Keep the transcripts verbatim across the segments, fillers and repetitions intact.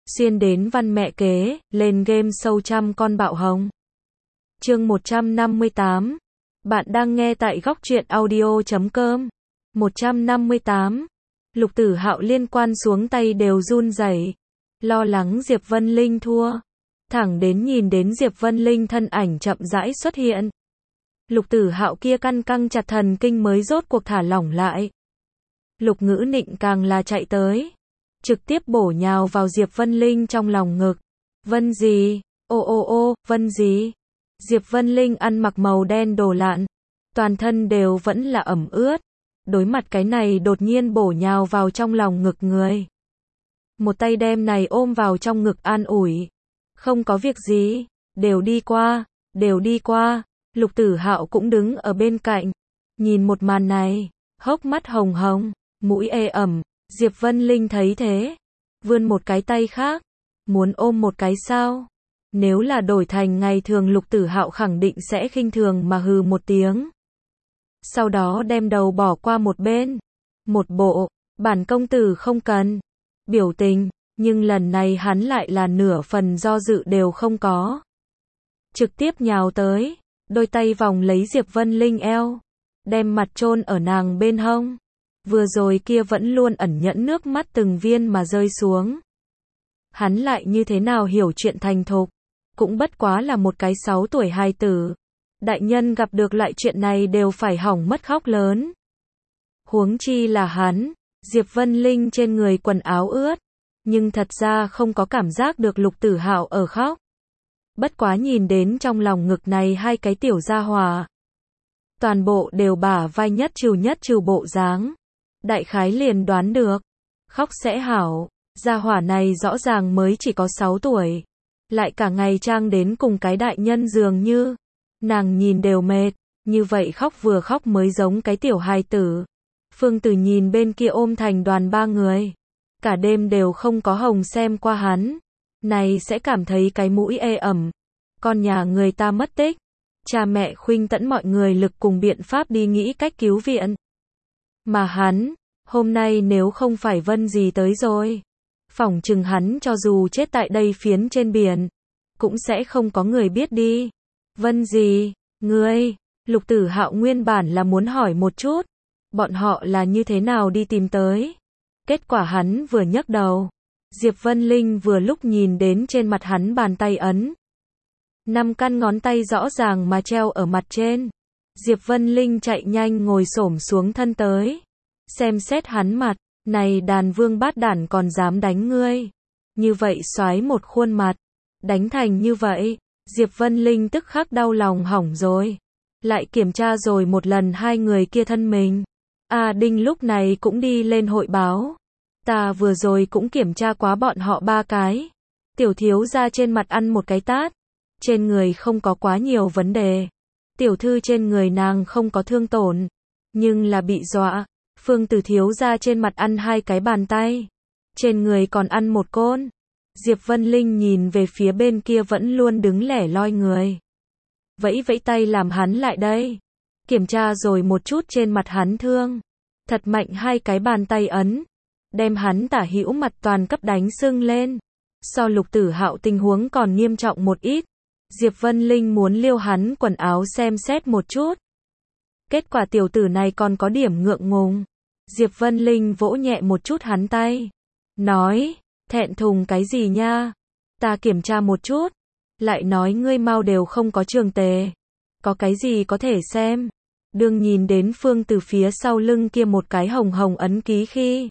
xuyên đến văn mẹ kế, lên game sâu trăm con bạo hồng. Chương một trăm năm mươi tám. Bạn đang nghe tại góc truyện audio chấm com. một trăm năm mươi tám. Lục Tử Hạo liên quan xuống tay đều run rẩy, lo lắng Diệp Vân Linh thua. Thẳng đến nhìn đến Diệp Vân Linh thân ảnh chậm rãi xuất hiện, Lục Tử Hạo kia căn căng chặt thần kinh mới rốt cuộc thả lỏng lại. Lục Ngữ Nịnh càng là chạy tới, trực tiếp bổ nhào vào Diệp Vân Linh trong lòng ngực. Vân gì? Ô ô ô, Vân gì? Diệp Vân Linh ăn mặc màu đen đồ lạn, toàn thân đều vẫn là ẩm ướt. Đối mặt cái này đột nhiên bổ nhào vào trong lòng ngực người, một tay đem này ôm vào trong ngực an ủi. Không có việc gì, đều đi qua, đều đi qua. Lục Tử Hạo cũng đứng ở bên cạnh, nhìn một màn này, hốc mắt hồng hồng, mũi ê ẩm. Diệp Vân Linh thấy thế, vươn một cái tay khác, muốn ôm một cái sao? Nếu là đổi thành ngày thường Lục Tử Hạo khẳng định sẽ khinh thường mà hừ một tiếng, sau đó đem đầu bỏ qua một bên, một bộ bản công tử không cần biểu tình. Nhưng lần này hắn lại là nửa phần do dự đều không có, trực tiếp nhào tới, đôi tay vòng lấy Diệp Vân Linh eo, đem mặt chôn ở nàng bên hông. Vừa rồi kia vẫn luôn ẩn nhẫn nước mắt từng viên mà rơi xuống. Hắn lại như thế nào hiểu chuyện thành thục, cũng bất quá là một cái sáu tuổi hài tử. Đại nhân gặp được loại chuyện này đều phải hỏng mất khóc lớn. Huống chi là hắn. Diệp Vân Linh trên người quần áo ướt, nhưng thật ra không có cảm giác được Lục Tử Hạo ở khóc. Bất quá nhìn đến trong lòng ngực này hai cái tiểu gia hỏa, toàn bộ đều bả vai nhất trừ nhất trừ bộ dáng, đại khái liền đoán được, khóc sẽ hảo. Gia hỏa này rõ ràng mới chỉ có sáu tuổi, lại cả ngày trang đến cùng cái đại nhân dường như, nàng nhìn đều mệt, như vậy khóc vừa khóc mới giống cái tiểu hài tử. Phương Tử nhìn bên kia ôm thành đoàn ba người, cả đêm đều không có hồng xem qua hắn, này sẽ cảm thấy cái mũi ê ẩm. Con nhà người ta mất tích, cha mẹ khuynh tẫn mọi người lực cùng biện pháp đi nghĩ cách cứu viện. Mà hắn, hôm nay nếu không phải Vân gì tới rồi, phỏng chừng hắn cho dù chết tại đây phiến trên biển, cũng sẽ không có người biết đi. Vân gì? Ngươi? Lục Tử Hạo nguyên bản là muốn hỏi một chút, bọn họ là như thế nào đi tìm tới. Kết quả hắn vừa nhấc đầu, Diệp Vân Linh vừa lúc nhìn đến trên mặt hắn bàn tay ấn. Năm căn ngón tay rõ ràng mà treo ở mặt trên. Diệp Vân Linh chạy nhanh ngồi xổm xuống thân tới, xem xét hắn mặt, này đàn vương bát đản còn dám đánh ngươi. Như vậy xoái một khuôn mặt, đánh thành như vậy, Diệp Vân Linh tức khắc đau lòng hỏng rồi. Lại kiểm tra rồi một lần hai người kia thân mình. A Đinh lúc này cũng đi lên hội báo. Ta vừa rồi cũng kiểm tra quá bọn họ ba cái. Tiểu thiếu gia trên mặt ăn một cái tát, trên người không có quá nhiều vấn đề. Tiểu thư trên người nàng không có thương tổn, nhưng là bị dọa. Phương Tử thiếu gia trên mặt ăn hai cái bàn tay, trên người còn ăn một côn. Diệp Vân Linh nhìn về phía bên kia vẫn luôn đứng lẻ loi người, vẫy vẫy tay làm hắn lại đây. Kiểm tra rồi một chút trên mặt hắn thương, thật mạnh hai cái bàn tay ấn, đem hắn tả hữu mặt toàn cấp đánh sưng lên. So Lục Tử Hạo tình huống còn nghiêm trọng một ít. Diệp Vân Linh muốn liêu hắn quần áo xem xét một chút. Kết quả tiểu tử này còn có điểm ngượng ngùng. Diệp Vân Linh vỗ nhẹ một chút hắn tay, nói, thẹn thùng cái gì nha, ta kiểm tra một chút, lại nói ngươi mau đều không có trường tề, có cái gì có thể xem. Đương nhìn đến Phương từ phía sau lưng kia một cái hồng hồng ấn ký khi,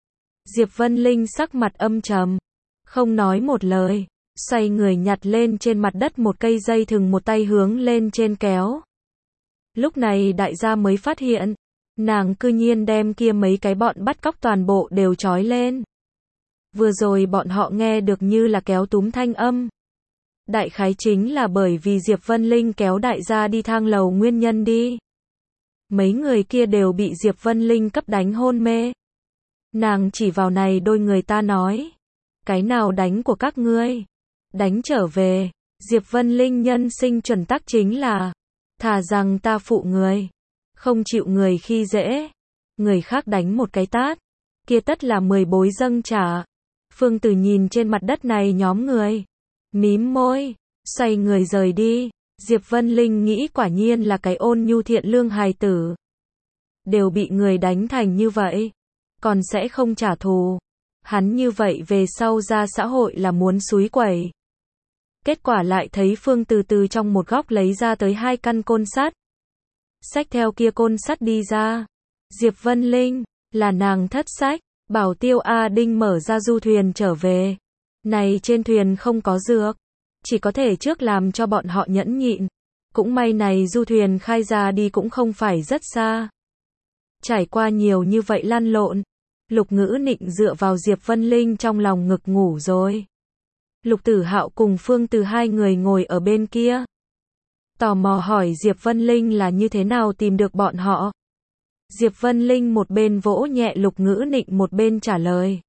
Diệp Vân Linh sắc mặt âm trầm, không nói một lời, xoay người nhặt lên trên mặt đất một cây dây thừng, một tay hướng lên trên kéo. Lúc này đại gia mới phát hiện, nàng cư nhiên đem kia mấy cái bọn bắt cóc toàn bộ đều trói lên. Vừa rồi bọn họ nghe được như là kéo túm thanh âm, đại khái chính là bởi vì Diệp Vân Linh kéo đại gia đi thang lầu nguyên nhân đi. Mấy người kia đều bị Diệp Vân Linh cấp đánh hôn mê. Nàng chỉ vào này đôi người ta nói, cái nào đánh của các ngươi, đánh trở về. Diệp Vân Linh nhân sinh chuẩn tắc chính là, thà rằng ta phụ người, không chịu người khi dễ. Người khác đánh một cái tát, kia tất là mười bối dâng trả. Phương Từ nhìn trên mặt đất này nhóm người, mím môi, xoay người rời đi. Diệp Vân Linh nghĩ quả nhiên là cái ôn nhu thiện lương hài tử. Đều bị người đánh thành như vậy, còn sẽ không trả thù. Hắn như vậy về sau ra xã hội là muốn xúi quẩy. Kết quả lại thấy Phương Từ từ trong một góc lấy ra tới hai căn côn sắt. Xách theo kia côn sắt đi ra. Diệp Vân Linh, là nàng thất sách, bảo Tiêu A Đinh mở ra du thuyền trở về. Này trên thuyền không có dược, chỉ có thể trước làm cho bọn họ nhẫn nhịn. Cũng may này du thuyền khai ra đi cũng không phải rất xa. Trải qua nhiều như vậy lăn lộn, Lục Ngữ Nịnh dựa vào Diệp Vân Linh trong lòng ngực ngủ rồi. Lục Tử Hạo cùng Phương Từ hai người ngồi ở bên kia. Tò mò hỏi Diệp Vân Linh là như thế nào tìm được bọn họ. Diệp Vân Linh một bên vỗ nhẹ Lục Ngữ Nịnh một bên trả lời.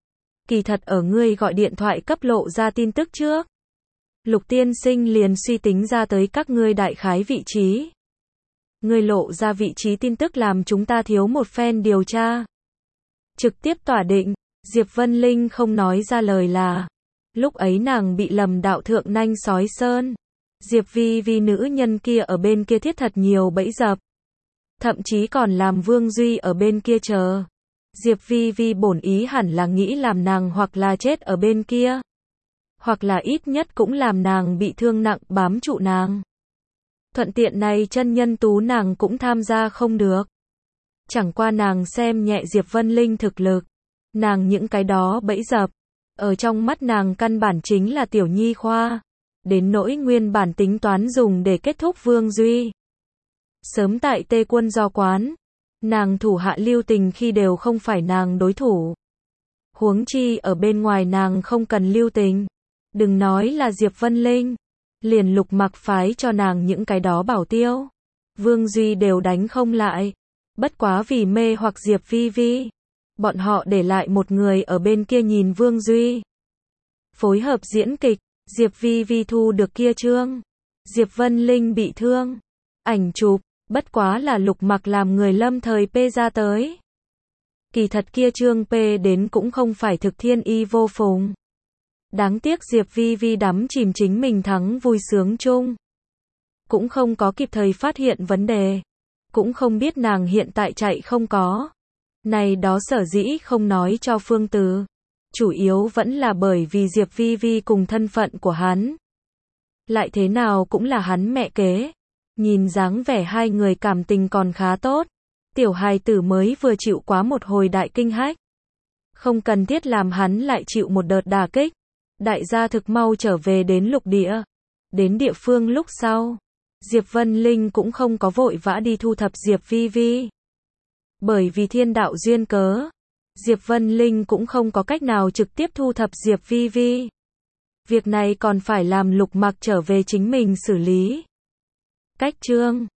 Kỳ thật ở ngươi gọi điện thoại cấp lộ ra tin tức trước. Lục tiên sinh liền suy tính ra tới các ngươi đại khái vị trí. Ngươi lộ ra vị trí tin tức làm chúng ta thiếu một phen điều tra. Trực tiếp tỏa định, Diệp Vân Linh không nói ra lời là. Lúc ấy nàng bị lầm đạo thượng nanh sói sơn. Diệp Vi Vi nữ nhân kia ở bên kia thiết thật nhiều bẫy dập. Thậm chí còn làm Vương Duy ở bên kia chờ. Diệp Vi Vi bổn ý hẳn là nghĩ làm nàng hoặc là chết ở bên kia. Hoặc là ít nhất cũng làm nàng bị thương nặng bám trụ nàng. Thuận tiện này chân nhân tú nàng cũng tham gia không được. Chẳng qua nàng xem nhẹ Diệp Vân Linh thực lực. Nàng những cái đó bẫy dập. Ở trong mắt nàng căn bản chính là tiểu nhi khoa. Đến nỗi nguyên bản tính toán dùng để kết thúc Vương Duy. Sớm tại Tê Quân Do Quán. Nàng thủ hạ lưu tình khi đều không phải nàng đối thủ. Huống chi ở bên ngoài nàng không cần lưu tình. Đừng nói là Diệp Vân Linh. Liền Lục Mặc phái cho nàng những cái đó bảo tiêu. Vương Duy đều đánh không lại. Bất quá vì mê hoặc Diệp Vi Vi. Bọn họ để lại một người ở bên kia nhìn Vương Duy. Phối hợp diễn kịch. Diệp Vi Vi thu được kia chương. Diệp Vân Linh bị thương. Ảnh chụp. Bất quá là Lục Mặc làm người lâm thời pê ra tới. Kỳ thật kia chương pê đến cũng không phải thực thiên y vô phùng. Đáng tiếc Diệp Vi Vi đắm chìm chính mình thắng vui sướng chung. Cũng không có kịp thời phát hiện vấn đề. Cũng không biết nàng hiện tại chạy không có. Này đó sở dĩ không nói cho Phương Từ. Chủ yếu vẫn là bởi vì Diệp Vi Vi cùng thân phận của hắn. Lại thế nào cũng là hắn mẹ kế. Nhìn dáng vẻ hai người cảm tình còn khá tốt. Tiểu hài tử mới vừa chịu quá một hồi đại kinh hách. Không cần thiết làm hắn lại chịu một đợt đả kích. Đại gia thực mau trở về đến lục địa. Đến địa phương lúc sau. Diệp Vân Linh cũng không có vội vã đi thu thập Diệp Vi Vi. Bởi vì thiên đạo duyên cớ. Diệp Vân Linh cũng không có cách nào trực tiếp thu thập Diệp Vi Vi. Việc này còn phải làm Lục Mặc trở về chính mình xử lý. Cách chương